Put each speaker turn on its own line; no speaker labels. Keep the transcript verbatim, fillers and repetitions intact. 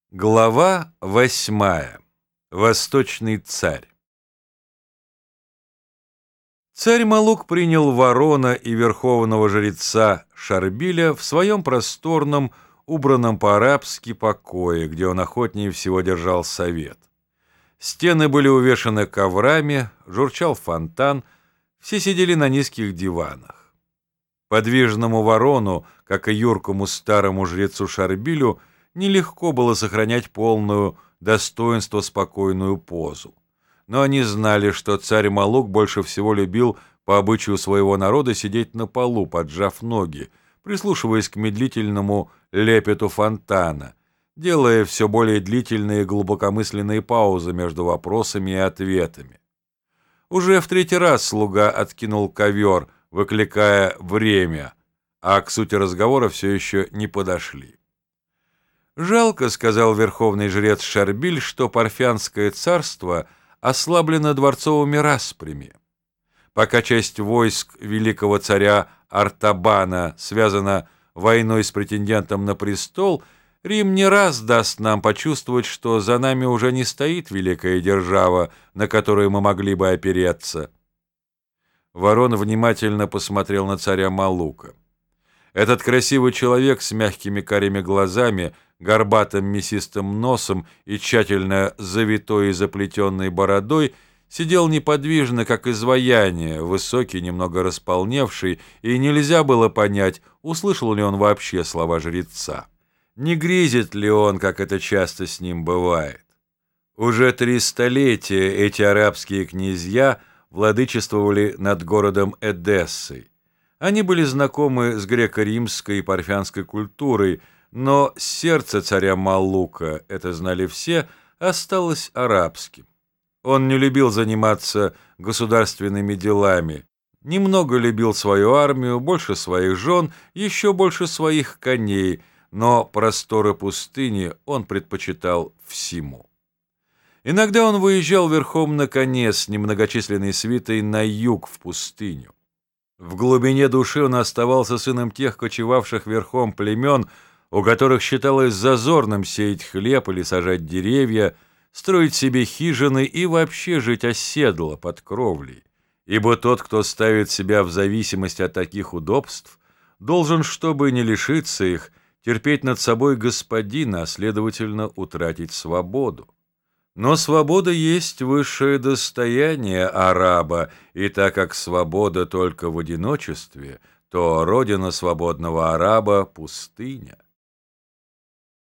Глава восьмая. Восточный царь. Царь Малук принял Ворона и верховного жреца Шарбиля в своем просторном, убранном по-арабски покое, где он охотнее всего держал совет. Стены были увешаны коврами, журчал фонтан, все сидели на низких диванах. Подвижному Ворону, как и юркому старому жрецу Шарбилю, нелегко было сохранять полную достоинство спокойную позу. Но они знали, что царь Малук больше всего любил по обычаю своего народа сидеть на полу, поджав ноги, прислушиваясь к медлительному лепету фонтана, делая все более длительные глубокомысленные паузы между вопросами и ответами. Уже в третий раз слуга откинул ковер, выкликая время, а к сути разговора все еще не подошли. «Жалко, — сказал верховный жрец Шарбиль, — что Парфянское царство ослаблено дворцовыми распрями. Пока часть войск великого царя Артабана связана войной с претендентом на престол, Рим не раз даст нам почувствовать, что за нами уже не стоит великая держава, на которую мы могли бы опереться». Ворон внимательно посмотрел на царя Малука. Этот красивый человек с мягкими карими глазами, горбатым мясистым носом и тщательно завитой и заплетенной бородой сидел неподвижно, как изваяние, высокий, немного располневший, и нельзя было понять, услышал ли он вообще слова жреца. Не грезит ли он, как это часто с ним бывает? Уже три столетия эти арабские князья владычествовали над городом Эдессой. Они были знакомы с греко-римской и парфянской культурой, но сердце царя Малука, это знали все, осталось арабским. Он не любил заниматься государственными делами, немного любил свою армию, больше своих жен, еще больше своих коней, но просторы пустыни он предпочитал всему. Иногда он выезжал верхом на коне с немногочисленной свитой на юг в пустыню. В глубине души он оставался сыном тех кочевавших верхом племен, у которых считалось зазорным сеять хлеб или сажать деревья, строить себе хижины и вообще жить оседло под кровлей. Ибо тот, кто ставит себя в зависимость от таких удобств, должен, чтобы не лишиться их, терпеть над собой господина, а следовательно утратить свободу. Но свобода есть высшее достояние араба, и так как свобода только в одиночестве, то родина свободного араба — пустыня.